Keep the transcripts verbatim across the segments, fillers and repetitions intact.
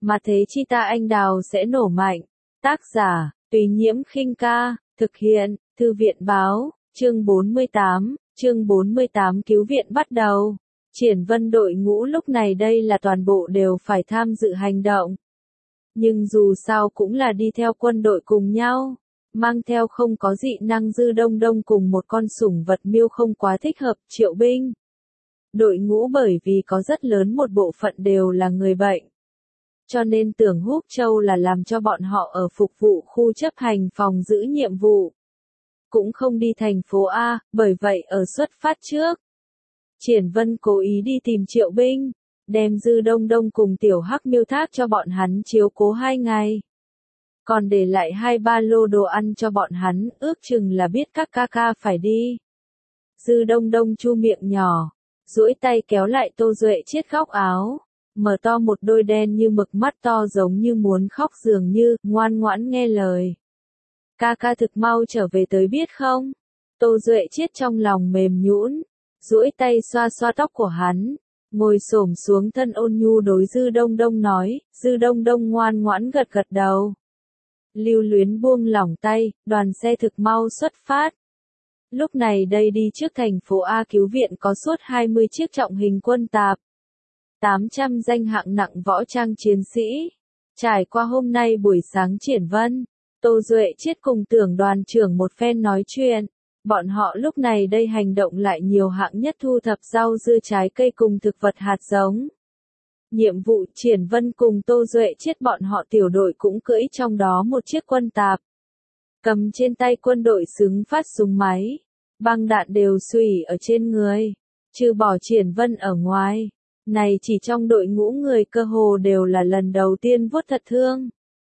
mà thế chi ta anh đào sẽ nổ mạnh. Tác giả, Tùy Nhiễm Khinh Ca, thực hiện, Thư viện Báo, chương bốn mươi tám, chương bốn mươi tám cứu viện bắt đầu. Triển Vân đội ngũ lúc này đây là toàn bộ đều phải tham dự hành động. Nhưng dù sao cũng là đi theo quân đội cùng nhau, mang theo không có dị năng Dư Đông Đông cùng một con sủng vật miêu không quá thích hợp Triệu binh. Đội ngũ bởi vì có rất lớn một bộ phận đều là người bệnh. Cho nên tưởng Húc Châu là làm cho bọn họ ở phục vụ khu chấp hành phòng giữ nhiệm vụ. Cũng không đi thành phố A, bởi vậy ở xuất phát trước. Triển Vân cố ý đi tìm Triệu binh, đem Dư Đông Đông cùng Tiểu Hắc miêu thác cho bọn hắn chiếu cố hai ngày. Còn để lại hai ba lô đồ ăn cho bọn hắn, ước chừng là biết các ca ca phải đi. Dư Đông Đông chu miệng nhỏ, duỗi tay kéo lại Tô Duệ chiết góc áo, mở to một đôi đen như mực mắt to giống như muốn khóc dường như, ngoan ngoãn nghe lời. Ca ca thực mau trở về tới biết không? Tô Duệ chiết trong lòng mềm nhũn, duỗi tay xoa xoa tóc của hắn, ngồi xổm xuống thân ôn nhu đối Dư Đông Đông nói, Dư Đông Đông ngoan ngoãn gật gật đầu. Lưu Luyến buông lỏng tay, đoàn xe thực mau xuất phát. Lúc này đây đi trước thành phố A cứu viện có suốt hai mươi chiếc trọng hình quân tạp. tám trăm danh hạng nặng võ trang chiến sĩ. Trải qua hôm nay buổi sáng Triển Vân, Tô Duệ Chiết cùng Tưởng đoàn trưởng một phen nói chuyện. Bọn họ lúc này đây hành động lại nhiều hạng nhất thu thập rau dưa trái cây cùng thực vật hạt giống. Nhiệm vụ Triển Vân cùng Tô Duệ Chiết bọn họ tiểu đội cũng cưỡi trong đó một chiếc quân tạp. Cầm trên tay quân đội xứng phát súng máy, băng đạn đều xùy ở trên người, trừ bỏ Triển Vân ở ngoài. Này chỉ trong đội ngũ người cơ hồ đều là lần đầu tiên vuốt thật thương.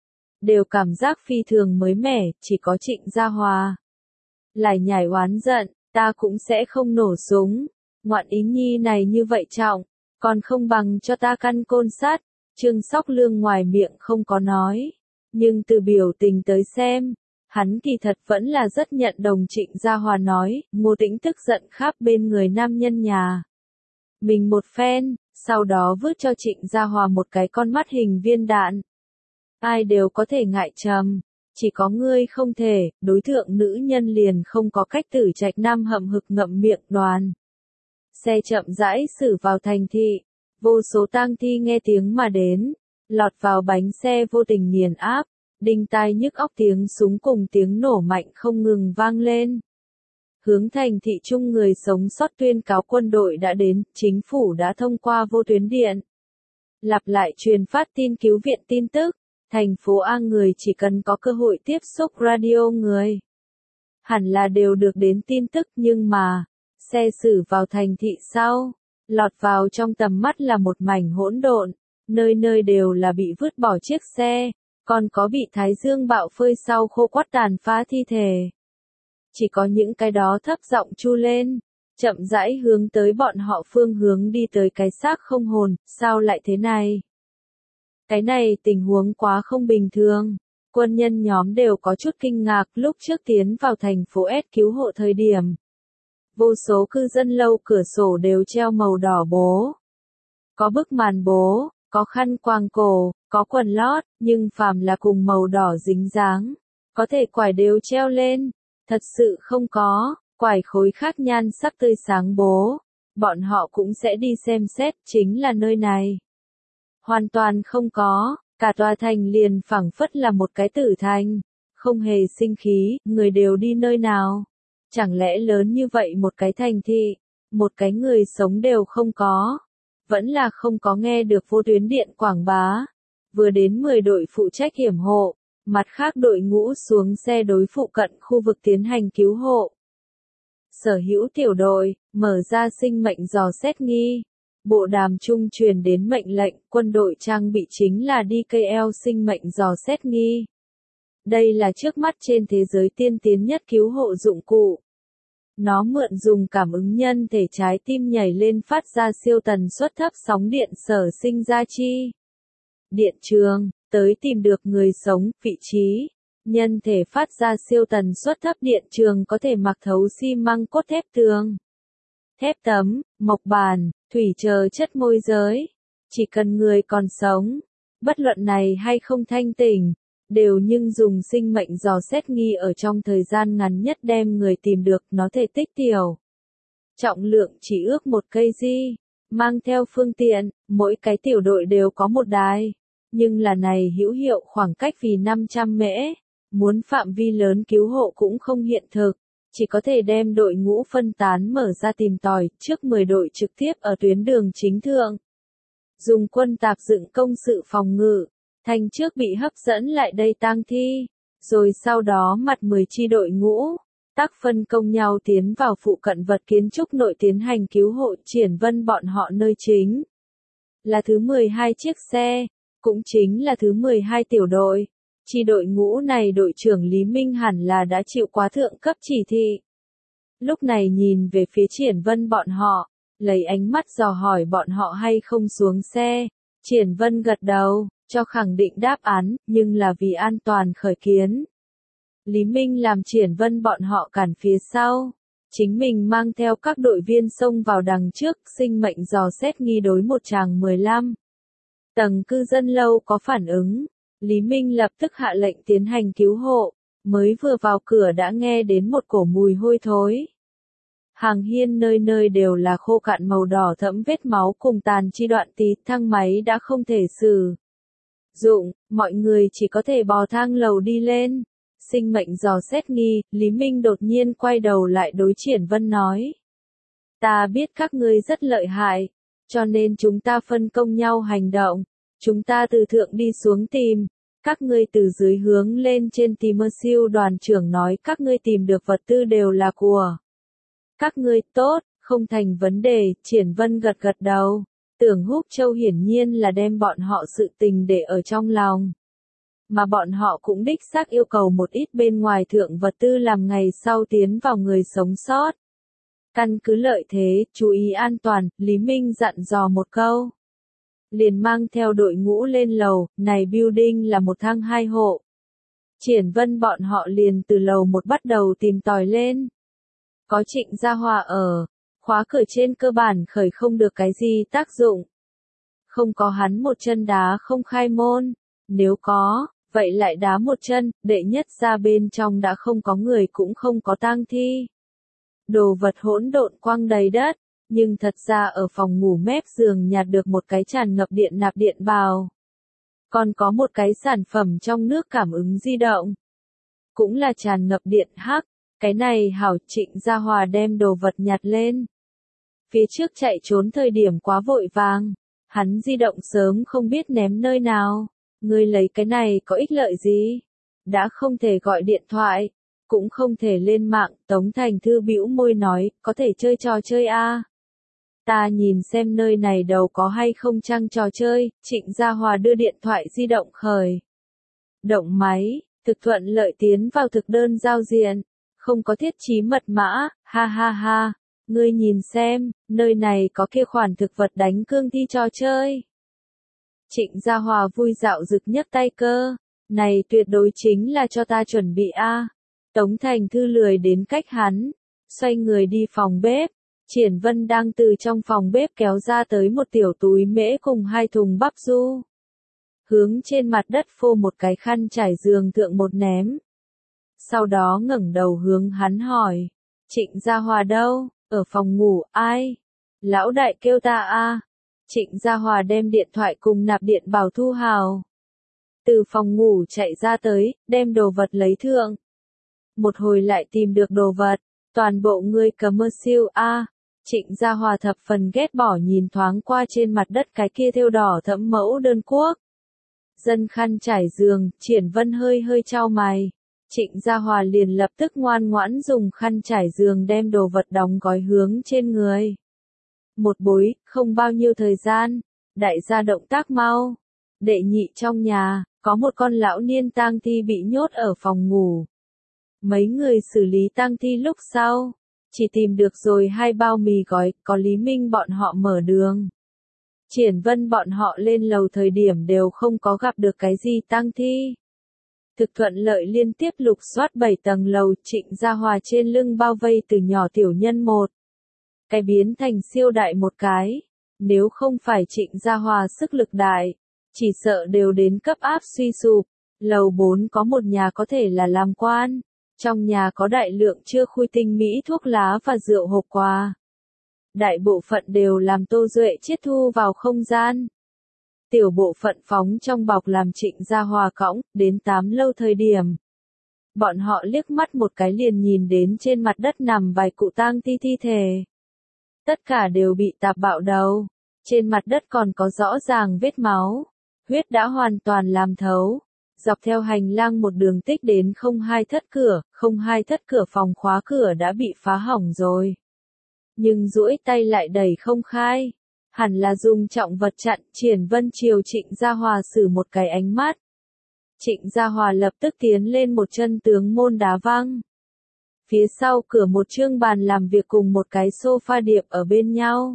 Đều cảm giác phi thường mới mẻ, chỉ có Trịnh Gia Hòa lại nhảy oán giận, ta cũng sẽ không nổ súng. Ngoạn ý nhi này như vậy trọng, còn không bằng cho ta căn côn sắt. Trương Sóc Lương ngoài miệng không có nói, nhưng từ biểu tình tới xem, hắn kỳ thật vẫn là rất nhận đồng Trịnh Gia Hòa nói. Ngô Tĩnh tức giận khắp bên người nam nhân nhà mình một phen, sau đó vứt cho Trịnh Gia Hòa một cái con mắt hình viên đạn. Ai đều có thể ngại trầm, chỉ có ngươi không thể. Đối tượng nữ nhân liền không có cách. Tử Trạch Nam hậm hực ngậm miệng đoán. Xe chậm rãi xử vào thành thị, vô số tang thi nghe tiếng mà đến, lọt vào bánh xe vô tình nghiền áp, đinh tai nhức óc tiếng súng cùng tiếng nổ mạnh không ngừng vang lên. Hướng thành thị trung người sống sót tuyên cáo quân đội đã đến, chính phủ đã thông qua vô tuyến điện. Lặp lại truyền phát tin cứu viện tin tức, thành phố A người chỉ cần có cơ hội tiếp xúc radio người. Hẳn là đều được đến tin tức nhưng mà, xe xử vào thành thị sau, lọt vào trong tầm mắt là một mảnh hỗn độn, nơi nơi đều là bị vứt bỏ chiếc xe, còn có bị thái dương bạo phơi sau khô quắt tàn phá thi thể. Chỉ có những cái đó thấp giọng chu lên, chậm rãi hướng tới bọn họ phương hướng đi tới cái xác không hồn, sao lại thế này? Cái này tình huống quá không bình thường, quân nhân nhóm đều có chút kinh ngạc lúc trước tiến vào thành phố S cứu hộ thời điểm. Vô số cư dân lâu cửa sổ đều treo màu đỏ bố. Có bức màn bố, có khăn quàng cổ, có quần lót, nhưng phàm là cùng màu đỏ dính dáng, có thể quải đều treo lên. Thật sự không có, quải khối khác nhan sắc tươi sáng bố, bọn họ cũng sẽ đi xem xét, chính là nơi này. Hoàn toàn không có, cả tòa thành liền phảng phất là một cái tử thành, không hề sinh khí, người đều đi nơi nào. Chẳng lẽ lớn như vậy một cái thành thị, một cái người sống đều không có, vẫn là không có nghe được vô tuyến điện quảng bá. Vừa đến mười đội phụ trách hiểm hộ, mặt khác đội ngũ xuống xe đối phụ cận khu vực tiến hành cứu hộ. Sở hữu tiểu đội, mở ra sinh mệnh dò xét nghi. Bộ đàm trung truyền đến mệnh lệnh, quân đội trang bị chính là đê ca lờ sinh mệnh dò xét nghi. Đây là trước mắt trên thế giới tiên tiến nhất cứu hộ dụng cụ. Nó mượn dùng cảm ứng nhân thể trái tim nhảy lên phát ra siêu tần suất thấp sóng điện sở sinh ra chi điện trường, tới tìm được người sống, vị trí. Nhân thể phát ra siêu tần suất thấp điện trường có thể mặc thấu xi măng cốt thép tường, thép tấm, mộc bàn, thủy chờ chất môi giới. Chỉ cần người còn sống, Bất luận này hay không thanh tỉnh, đều nhưng dùng sinh mệnh dò xét nghi ở trong thời gian ngắn nhất đem người tìm được, nó thể tích tiểu. Trọng lượng chỉ ước một cây di, mang theo phương tiện, mỗi cái tiểu đội đều có một đài. Nhưng là này hữu hiệu khoảng cách vì năm trăm mễ, muốn phạm vi lớn cứu hộ cũng không hiện thực, chỉ có thể đem đội ngũ phân tán mở ra tìm tòi, trước mười đội trực tiếp ở tuyến đường chính thượng. Dùng quân tạp dựng công sự phòng ngự, thành trước bị hấp dẫn lại đây tang thi, rồi sau đó mặt mười chi đội ngũ, tác phân công nhau tiến vào phụ cận vật kiến trúc nội tiến hành cứu hộ. Triển Vân bọn họ nơi chính là thứ mười hai chiếc xe, cũng chính là thứ mười hai tiểu đội. Chi đội ngũ này đội trưởng Lý Minh hẳn là đã chịu quá thượng cấp chỉ thị. Lúc này nhìn về phía Triển Vân bọn họ, lấy ánh mắt dò hỏi bọn họ hay không xuống xe. Triển Vân gật đầu, cho khẳng định đáp án, nhưng là vì an toàn khởi kiến. Lý Minh làm Triển Vân bọn họ cản phía sau, chính mình mang theo các đội viên xông vào đằng trước, sinh mệnh dò xét nghi đối một tràng mười lăm. Tầng cư dân lâu có phản ứng, Lý Minh lập tức hạ lệnh tiến hành cứu hộ, mới vừa vào cửa đã nghe đến một cổ mùi hôi thối. Hàng hiên nơi nơi đều là khô cạn màu đỏ thẫm vết máu cùng tàn chi đoạn tí, thang máy đã không thể sử dụng, mọi người chỉ có thể bò thang lầu đi lên. Sinh mệnh dò xét nghi, Lý Minh đột nhiên quay đầu lại đối Triển Vân nói. Ta biết các ngươi rất lợi hại, cho nên chúng ta phân công nhau hành động. Chúng ta từ thượng đi xuống tìm, các ngươi từ dưới hướng lên trên tìm. Siêu đoàn trưởng nói các ngươi tìm được vật tư đều là của các ngươi. Tốt, không thành vấn đề. Triển Vân gật gật đầu. Tưởng Húc Châu hiển nhiên là đem bọn họ sự tình để ở trong lòng. Mà bọn họ cũng đích xác yêu cầu một ít bên ngoài thượng vật tư làm ngày sau tiến vào người sống sót. Căn cứ lợi thế, chú ý an toàn, Lý Minh dặn dò một câu. Liền mang theo đội ngũ lên lầu, này building là một thang hai hộ. Triển Vân bọn họ liền từ lầu một bắt đầu tìm tòi lên. Có Trịnh Gia Hòa ở, khóa cửa trên cơ bản khởi không được cái gì tác dụng. Không có hắn một chân đá không khai môn, nếu có, vậy lại đá một chân, đệ nhất ra bên trong đã không có người cũng không có tang thi. Đồ vật hỗn độn quăng đầy đất, nhưng thật ra ở phòng ngủ mép giường nhặt được một cái tràn ngập điện nạp điện bào. Còn có một cái sản phẩm trong nước cảm ứng di động. Cũng là tràn ngập điện hắc, cái này hảo. Trịnh Gia Hòa đem đồ vật nhặt lên. Phía trước chạy trốn thời điểm quá vội vàng, hắn di động sớm không biết ném nơi nào. Ngươi lấy cái này có ích lợi gì? Đã không thể gọi điện thoại, cũng không thể lên mạng. Tống Thành Thư bĩu môi nói, có thể chơi trò chơi a? À? Ta nhìn xem nơi này đầu có hay không trang trò chơi. Trịnh Gia Hòa đưa điện thoại di động khởi. Động máy, thực thuận lợi tiến vào thực đơn giao diện. Không có thiết trí mật mã, ha ha ha. Ngươi nhìn xem, nơi này có kia khoản thực vật đánh cương thi trò chơi. Trịnh Gia Hòa vui dạo rực nhấc tay cơ. Này tuyệt đối chính là cho ta chuẩn bị a. À. Tống Thành Thư lười đến cách hắn. Xoay người đi phòng bếp. Triển Vân đang từ trong phòng bếp kéo ra tới một tiểu túi mễ cùng hai thùng bắp du. Hướng trên mặt đất phô một cái khăn trải giường thượng một ném. Sau đó ngẩng đầu hướng hắn hỏi. Trịnh Gia Hòa đâu? Ở phòng ngủ. Ai? Lão đại kêu ta a. À. Trịnh Gia Hòa đem điện thoại cùng nạp điện bảo thu hào. Từ phòng ngủ chạy ra tới, đem đồ vật lấy thượng. Một hồi lại tìm được đồ vật, toàn bộ người cầm mơ siêu a. À. Trịnh Gia Hòa thập phần ghét bỏ nhìn thoáng qua trên mặt đất cái kia thêu đỏ thẫm mẫu đơn quốc. Dân khăn trải giường, Triển Vân hơi hơi chau mày. Trịnh Gia Hòa liền lập tức ngoan ngoãn dùng khăn trải giường đem đồ vật đóng gói hướng trên người. Một bối, không bao nhiêu thời gian, đại gia động tác mau. Đệ nhị trong nhà, có một con lão niên tang thi bị nhốt ở phòng ngủ. Mấy người xử lý tang thi lúc sau, chỉ tìm được rồi hai bao mì gói, có Lý Minh bọn họ mở đường. Triển Vân bọn họ lên lầu thời điểm đều không có gặp được cái gì tang thi. Thực thuận lợi liên tiếp lục soát bảy tầng lầu. Trịnh Gia Hòa trên lưng bao vây từ nhỏ tiểu nhân một cái biến thành siêu đại một cái. Nếu không phải Trịnh Gia Hòa sức lực đại, chỉ sợ đều đến cấp áp suy sụp. Lầu bốn có một nhà có thể là làm quan, trong nhà có đại lượng chưa khui tinh mỹ thuốc lá và rượu hộp quà. Đại bộ phận đều làm Tô Duệ chiết thu vào không gian. Tiểu bộ phận phóng trong bọc làm Trịnh Gia Hòa cõng, đến tám lâu thời điểm. Bọn họ liếc mắt một cái liền nhìn đến trên mặt đất nằm vài cụ tang thi thi thể. Tất cả đều bị tạp bạo đầu. Trên mặt đất còn có rõ ràng vết máu. Huyết đã hoàn toàn làm thấu. Dọc theo hành lang một đường tích đến không hai thất cửa, không hai thất cửa phòng khóa cửa đã bị phá hỏng rồi. Nhưng duỗi tay lại đẩy không khai. Hẳn là dùng trọng vật chặn. Triển Vân chiều Trịnh Gia Hòa sử một cái ánh mắt. Trịnh Gia Hòa lập tức tiến lên một chân tướng môn đá văng. Phía sau cửa một chương bàn làm việc cùng một cái sofa điệp ở bên nhau.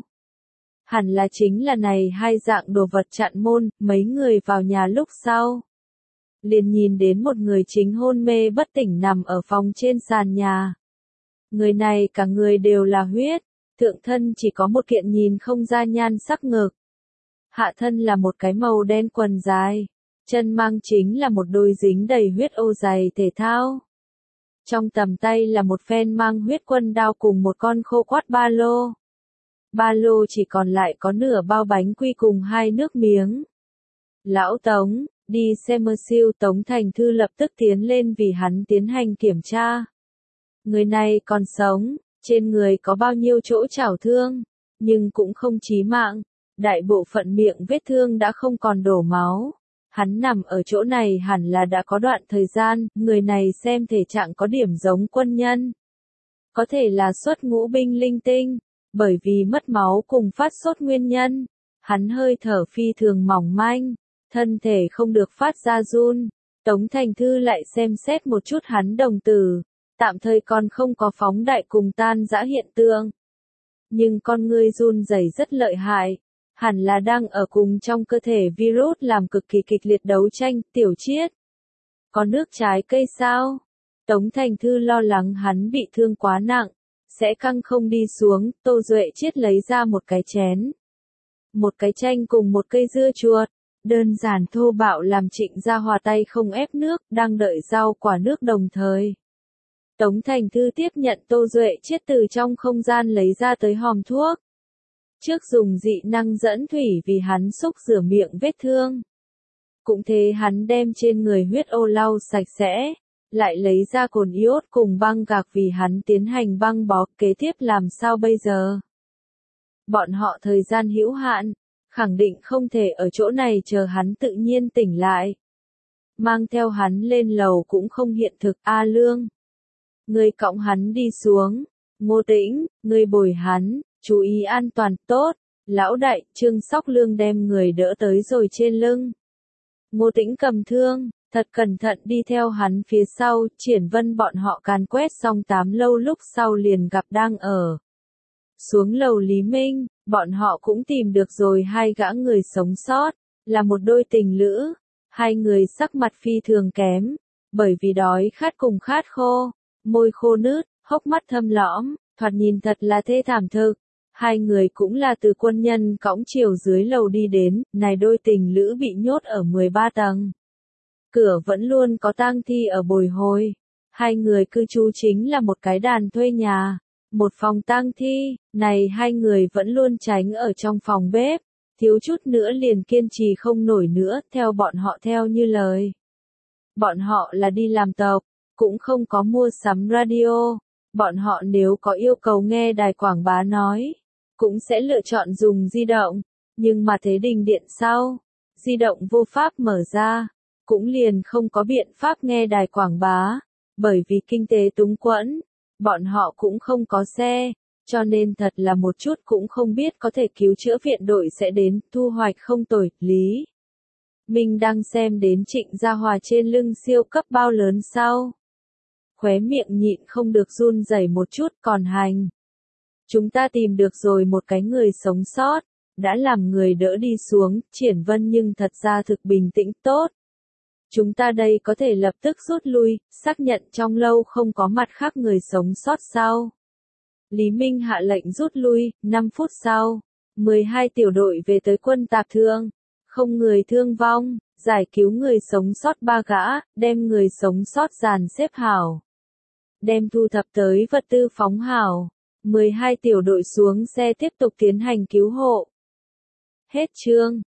Hẳn là chính là này hai dạng đồ vật chặn môn, mấy người vào nhà lúc sau. Liền nhìn đến một người chính hôn mê bất tỉnh nằm ở phòng trên sàn nhà. Người này cả người đều là huyết, thượng thân chỉ có một kiện nhìn không ra nhan sắc ngực. Hạ thân là một cái màu đen quần dài, chân mang chính là một đôi dính đầy huyết ô giày thể thao. Trong tầm tay là một phen mang huyết quân đao cùng một con khô quắt ba lô. Ba lô chỉ còn lại có nửa bao bánh quy cùng hai nước miếng. Lão Tống, đi xe mơ siêu. Tống Thành Thư lập tức tiến lên vì hắn tiến hành kiểm tra. Người này còn sống, trên người có bao nhiêu chỗ chảo thương, nhưng cũng không chí mạng. Đại bộ phận miệng vết thương đã không còn đổ máu. Hắn nằm ở chỗ này hẳn là đã có đoạn thời gian, người này xem thể trạng có điểm giống quân nhân. Có thể là xuất ngũ binh linh tinh, bởi vì mất máu cùng phát sốt nguyên nhân. Hắn hơi thở phi thường mỏng manh, thân thể không được phát ra run. Tống Thành Thư lại xem xét một chút hắn đồng tử, tạm thời còn không có phóng đại cùng tan rã hiện tượng. Nhưng con ngươi run rẩy rất lợi hại. Hẳn là đang ở cùng trong cơ thể virus làm cực kỳ kịch liệt đấu tranh. Tiểu Chiết, có nước trái cây sao? Tống Thành Thư lo lắng hắn bị thương quá nặng, sẽ căng không đi xuống. Tô Duệ Chiết lấy ra một cái chén, một cái chanh cùng một cây dưa chuột, đơn giản thô bạo làm Trịnh Gia Hòa tay không ép nước, đang đợi rau quả nước đồng thời. Tống Thành Thư tiếp nhận Tô Duệ Chiết từ trong không gian lấy ra tới hòm thuốc. Trước dùng dị năng dẫn thủy vì hắn xúc rửa miệng vết thương. Cũng thế hắn đem trên người huyết ô lau sạch sẽ, lại lấy ra cồn iốt cùng băng gạc vì hắn tiến hành băng bó. Kế tiếp làm sao bây giờ? Bọn họ thời gian hữu hạn, khẳng định không thể ở chỗ này chờ hắn tự nhiên tỉnh lại. Mang theo hắn lên lầu cũng không hiện thực. A Lương, ngươi cõng hắn đi xuống. Ngô Tĩnh, ngươi bồi hắn. Chú ý an toàn. Tốt. Lão đại. Trương Sóc Lương đem người đỡ tới rồi trên lưng. Ngô Tĩnh cầm thương, thật cẩn thận đi theo hắn phía sau. Triển Vân bọn họ càn quét xong tám lâu lúc sau liền gặp đang ở xuống lầu Lý Minh. Bọn họ cũng tìm được rồi hai gã người sống sót, là một đôi tình lữ. Hai người sắc mặt phi thường kém, bởi vì đói khát cùng khát khô, môi khô nứt, hốc mắt thâm lõm, thoạt nhìn thật là thê thảm thực. Hai người cũng là từ quân nhân cõng chiều dưới lầu đi đến. Này đôi tình lữ bị nhốt ở mười ba tầng. Cửa vẫn luôn có tang thi ở bồi hồi. Hai người cư trú chính là một cái đàn thuê nhà, một phòng tang thi. Này hai người vẫn luôn tránh ở trong phòng bếp, thiếu chút nữa liền kiên trì không nổi nữa. Theo bọn họ theo như lời, bọn họ là đi làm tộc, cũng không có mua sắm radio. Bọn họ nếu có yêu cầu nghe đài quảng bá nói, cũng sẽ lựa chọn dùng di động. Nhưng mà thế đình điện sau, di động vô pháp mở ra, cũng liền không có biện pháp nghe đài quảng bá. Bởi vì kinh tế túng quẫn, bọn họ cũng không có xe, cho nên thật là một chút cũng không biết có thể cứu chữa viện đội sẽ đến. Thu hoạch không tồi. Lý Minh đang xem đến Trịnh Gia Hòa trên lưng siêu cấp bao lớn sau, khóe miệng nhịn không được run rẩy một chút. Còn hành, chúng ta tìm được rồi một cái người sống sót, đã làm người đỡ đi xuống. Triển Vân nhưng thật ra thực bình tĩnh. Tốt, chúng ta đây có thể lập tức rút lui, xác nhận trong lâu không có mặt khác người sống sót sau. Lý Minh hạ lệnh rút lui. Năm phút sau, mười hai tiểu đội về tới quân tạp thương. không người thương vong, giải cứu người sống sót ba gã, đem người sống sót dàn xếp hảo. Đem thu thập tới vật tư phóng hảo. mười hai tiểu đội xuống xe tiếp tục tiến hành cứu hộ. Hết chương.